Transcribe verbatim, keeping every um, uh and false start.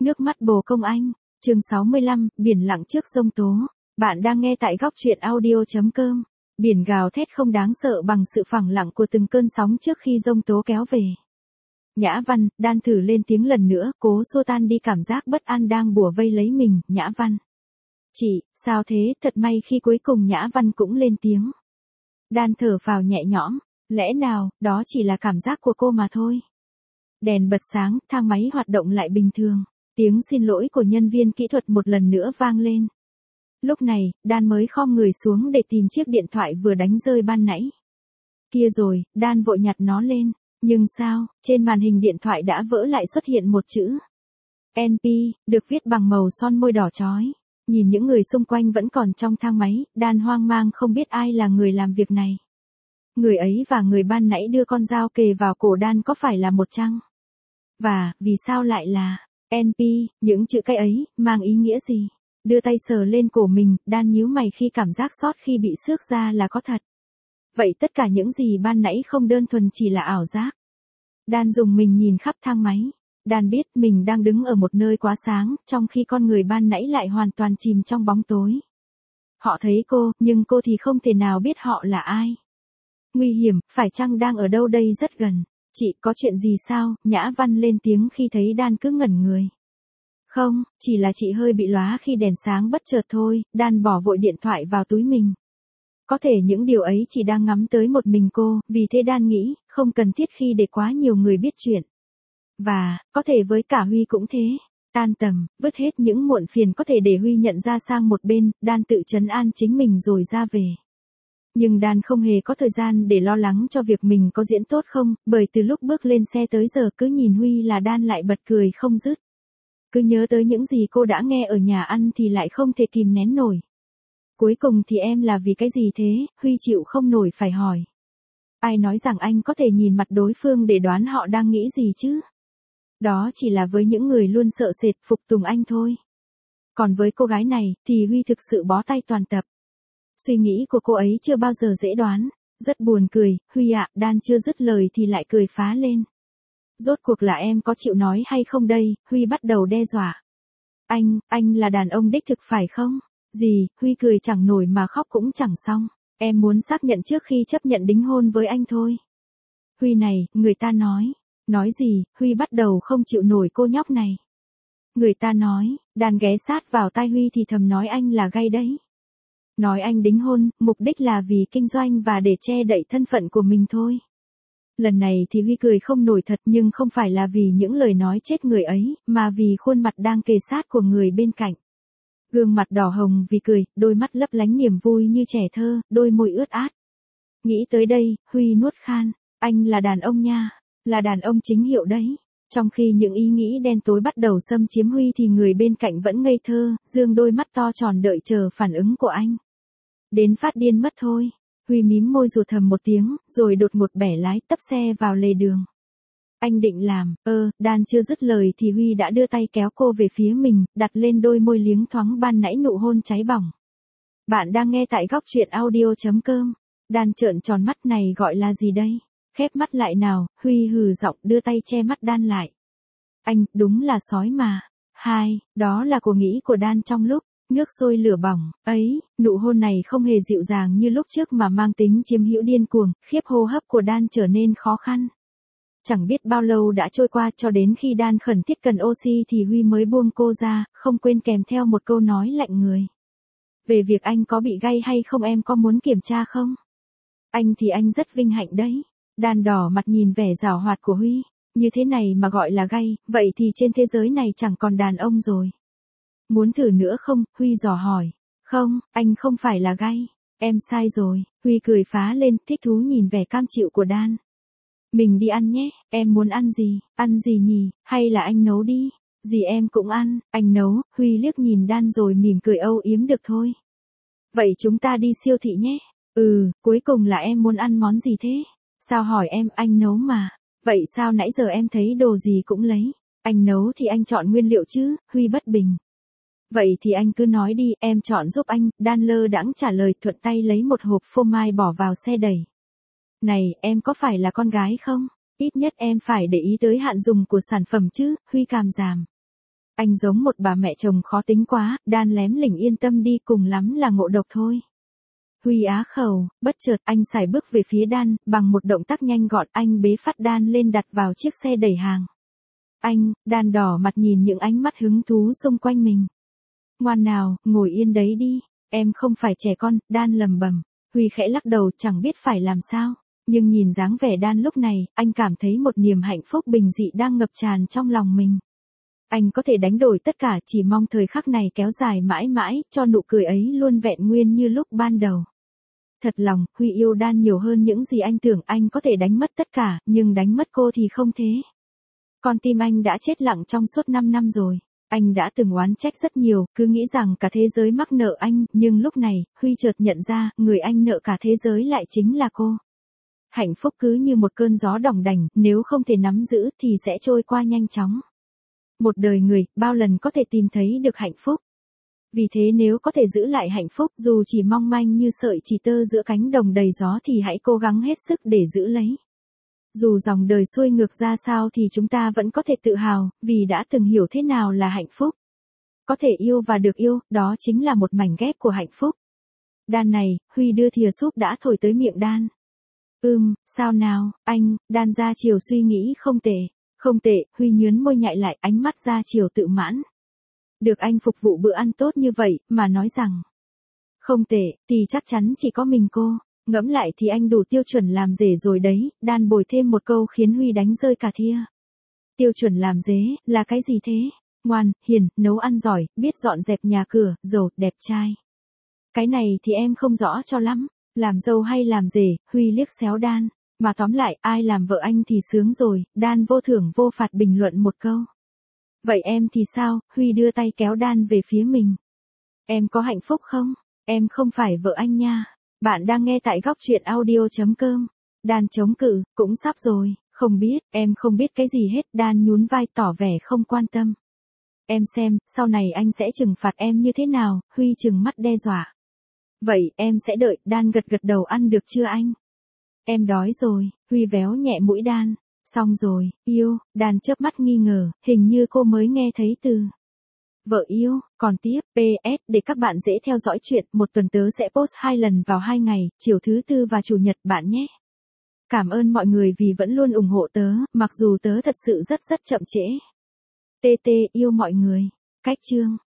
Nước mắt bồ công anh, chương sáu mươi lăm, biển lặng trước giông tố. Bạn đang nghe tại góc truyện audio.com. Biển gào thét không đáng sợ bằng sự phẳng lặng của từng cơn sóng trước khi giông tố kéo về. Nhã Văn, Đan thử lên tiếng lần nữa, cố xua tan đi cảm giác bất an đang bủa vây lấy mình. Nhã Văn. Chị, sao thế? Thật may khi cuối cùng Nhã Văn cũng lên tiếng. Đan thở phào nhẹ nhõm, lẽ nào, đó chỉ là cảm giác của cô mà thôi. Đèn bật sáng, thang máy hoạt động lại bình thường. Tiếng xin lỗi của nhân viên kỹ thuật một lần nữa vang lên. Lúc này, Đan mới khom người xuống để tìm chiếc điện thoại vừa đánh rơi ban nãy. Kia rồi, Đan vội nhặt nó lên. Nhưng sao, trên màn hình điện thoại đã vỡ lại xuất hiện một chữ. en pê, được viết bằng màu son môi đỏ chói. Nhìn những người xung quanh vẫn còn trong thang máy, Đan hoang mang không biết ai là người làm việc này. Người ấy và người ban nãy đưa con dao kề vào cổ Đan có phải là một chăng? Và, vì sao lại là en pê, những chữ cái ấy, mang ý nghĩa gì? Đưa tay sờ lên cổ mình, Đan nhíu mày khi cảm giác xót khi bị xước ra là có thật. Vậy tất cả những gì ban nãy không đơn thuần chỉ là ảo giác. Đan dùng mình nhìn khắp thang máy. Đan biết mình đang đứng ở một nơi quá sáng, trong khi con người ban nãy lại hoàn toàn chìm trong bóng tối. Họ thấy cô, nhưng cô thì không thể nào biết họ là ai. Nguy hiểm, phải chăng đang ở đâu đây rất gần. Chị, có chuyện gì sao? Nhã Văn lên tiếng khi thấy Đan cứ ngẩn người. Không, chỉ là chị hơi bị lóa khi đèn sáng bất chợt thôi. Đan bỏ vội điện thoại vào túi mình. Có thể những điều ấy chỉ đang ngắm tới một mình cô, vì thế Đan nghĩ, không cần thiết khi để quá nhiều người biết chuyện. Và, có thể với cả Huy cũng thế. Tan tầm, vứt hết những muộn phiền có thể để Huy nhận ra sang một bên, Đan tự trấn an chính mình rồi ra về. Nhưng Đan không hề có thời gian để lo lắng cho việc mình có diễn tốt không, bởi từ lúc bước lên xe tới giờ cứ nhìn Huy là Đan lại bật cười không dứt. Cứ nhớ tới những gì cô đã nghe ở nhà ăn thì lại không thể kìm nén nổi. Cuối cùng thì em là vì cái gì thế? Huy chịu không nổi phải hỏi. Ai nói rằng anh có thể nhìn mặt đối phương để đoán họ đang nghĩ gì chứ? Đó chỉ là với những người luôn sợ sệt phục tùng anh thôi. Còn với cô gái này, thì Huy thực sự bó tay toàn tập. Suy nghĩ của cô ấy chưa bao giờ dễ đoán. Rất buồn cười, Huy ạ, Đan chưa dứt lời thì lại cười phá lên. Rốt cuộc là em có chịu nói hay không đây? Huy bắt đầu đe dọa. Anh, anh là đàn ông đích thực phải không? Gì? Huy cười chẳng nổi mà khóc cũng chẳng xong. Em muốn xác nhận trước khi chấp nhận đính hôn với anh thôi. Huy này, người ta nói. Nói gì? Huy bắt đầu không chịu nổi cô nhóc này. Người ta nói, Đan ghé sát vào tai Huy thì thầm nói anh là gay đấy. Nói anh đính hôn, mục đích là vì kinh doanh và để che đậy thân phận của mình thôi. Lần này thì Huy cười không nổi thật, nhưng không phải là vì những lời nói chết người ấy, mà vì khuôn mặt đang kề sát của người bên cạnh. Gương mặt đỏ hồng vì cười, đôi mắt lấp lánh niềm vui như trẻ thơ, đôi môi ướt át. Nghĩ tới đây, Huy nuốt khan, anh là đàn ông nha, là đàn ông chính hiệu đấy. Trong khi những ý nghĩ đen tối bắt đầu xâm chiếm Huy thì người bên cạnh vẫn ngây thơ, dương đôi mắt to tròn đợi chờ phản ứng của anh. Đến phát điên mất thôi. Huy mím môi rụt thầm một tiếng, rồi đột ngột bẻ lái tấp xe vào lề đường. Anh định làm, ơ, Đan chưa dứt lời thì Huy đã đưa tay kéo cô về phía mình, đặt lên đôi môi liếng thoáng ban nãy nụ hôn cháy bỏng. Bạn đang nghe tại góc truyện audio.com. Đan trợn tròn mắt này gọi là gì đây? Khép mắt lại nào, Huy hừ giọng đưa tay che mắt Đan lại. Anh, đúng là sói mà. Hai, đó là cô nghĩ của Đan trong lúc nước sôi lửa bỏng, ấy, nụ hôn này không hề dịu dàng như lúc trước mà mang tính chiếm hữu điên cuồng, khiếp hô hấp của Đan trở nên khó khăn. Chẳng biết bao lâu đã trôi qua cho đến khi Đan khẩn thiết cần oxy thì Huy mới buông cô ra, không quên kèm theo một câu nói lạnh người. Về việc anh có bị gay hay không em có muốn kiểm tra không? Anh thì anh rất vinh hạnh đấy. Đan đỏ mặt nhìn vẻ giảo hoạt của Huy, như thế này mà gọi là gay, vậy thì trên thế giới này chẳng còn đàn ông rồi. Muốn thử nữa không? Huy dò hỏi. Không, anh không phải là gay. Em sai rồi. Huy cười phá lên, thích thú nhìn vẻ cam chịu của Đan. Mình đi ăn nhé, em muốn ăn gì? Ăn gì nhỉ? Hay là anh nấu đi? Gì em cũng ăn, anh nấu. Huy liếc nhìn Đan rồi mỉm cười âu yếm được thôi. Vậy chúng ta đi siêu thị nhé. Ừ, cuối cùng là em muốn ăn món gì thế? Sao hỏi em, anh nấu mà. Vậy sao nãy giờ em thấy đồ gì cũng lấy? Anh nấu thì anh chọn nguyên liệu chứ? Huy bất bình. Vậy thì anh cứ nói đi, em chọn giúp anh. Đan lơ đãng trả lời, thuận tay lấy một hộp phô mai bỏ vào xe đẩy. Này, em có phải là con gái không? Ít nhất em phải để ý tới hạn dùng của sản phẩm chứ, Huy càm giảm. Anh giống một bà mẹ chồng khó tính quá, Đan lém lỉnh yên tâm đi, cùng lắm là ngộ độc thôi. Huy á khẩu, bất chợt anh sải bước về phía Đan, bằng một động tác nhanh gọn anh bế phát Đan lên đặt vào chiếc xe đẩy hàng. Anh, Đan đỏ mặt nhìn những ánh mắt hứng thú xung quanh mình. Ngoan nào, ngồi yên đấy đi, em không phải trẻ con, Đan lầm bầm. Huy khẽ lắc đầu chẳng biết phải làm sao, nhưng nhìn dáng vẻ Đan lúc này, anh cảm thấy một niềm hạnh phúc bình dị đang ngập tràn trong lòng mình. Anh có thể đánh đổi tất cả, chỉ mong thời khắc này kéo dài mãi mãi, cho nụ cười ấy luôn vẹn nguyên như lúc ban đầu. Thật lòng, Huy yêu Đan nhiều hơn những gì anh tưởng, anh có thể đánh mất tất cả, nhưng đánh mất cô thì không thế. Con tim anh đã chết lặng trong suốt năm năm rồi. Anh đã từng oán trách rất nhiều, cứ nghĩ rằng cả thế giới mắc nợ anh, nhưng lúc này, Huy chợt nhận ra, người anh nợ cả thế giới lại chính là cô. Hạnh phúc cứ như một cơn gió đỏng đành, nếu không thể nắm giữ thì sẽ trôi qua nhanh chóng. Một đời người, bao lần có thể tìm thấy được hạnh phúc. Vì thế nếu có thể giữ lại hạnh phúc, dù chỉ mong manh như sợi chỉ tơ giữa cánh đồng đầy gió thì hãy cố gắng hết sức để giữ lấy. Dù dòng đời xuôi ngược ra sao thì chúng ta vẫn có thể tự hào, vì đã từng hiểu thế nào là hạnh phúc. Có thể yêu và được yêu, đó chính là một mảnh ghép của hạnh phúc. Đan này, Huy đưa thìa súp đã thổi tới miệng Đan. Ừm, sao nào, anh, Đan ra chiều suy nghĩ không tệ. Không tệ, Huy nhướn môi nhại lại, ánh mắt ra chiều tự mãn. Được anh phục vụ bữa ăn tốt như vậy, mà nói rằng không tệ, thì chắc chắn chỉ có mình cô. Ngẫm lại thì anh đủ tiêu chuẩn làm rể rồi đấy, Đan bồi thêm một câu khiến Huy đánh rơi cả thia. Tiêu chuẩn làm dế, là cái gì thế? Ngoan, hiền, nấu ăn giỏi, biết dọn dẹp nhà cửa, giàu, đẹp trai. Cái này thì em không rõ cho lắm, làm dâu hay làm rể, Huy liếc xéo Đan. Mà tóm lại, ai làm vợ anh thì sướng rồi, Đan vô thưởng vô phạt bình luận một câu. Vậy em thì sao? Huy đưa tay kéo Đan về phía mình. Em có hạnh phúc không? Em không phải vợ anh nha. Bạn đang nghe tại góc truyện audio chấm com. Đan chống cự, cũng sắp rồi, không biết, em không biết cái gì hết, Đan nhún vai tỏ vẻ không quan tâm. Em xem, sau này anh sẽ trừng phạt em như thế nào, Huy trừng mắt đe dọa. Vậy, em sẽ đợi, Đan gật gật đầu, ăn được chưa anh? Em đói rồi, Huy véo nhẹ mũi Đan. Xong rồi, yêu, Đan chớp mắt nghi ngờ, hình như cô mới nghe thấy từ vợ yêu. Còn tiếp, pê ét, để các bạn dễ theo dõi chuyện, một tuần tớ sẽ post hai lần vào hai ngày, chiều thứ tư và chủ nhật bạn nhé. Cảm ơn mọi người vì vẫn luôn ủng hộ tớ, mặc dù tớ thật sự rất rất chậm trễ. tê tê yêu mọi người. Cách chương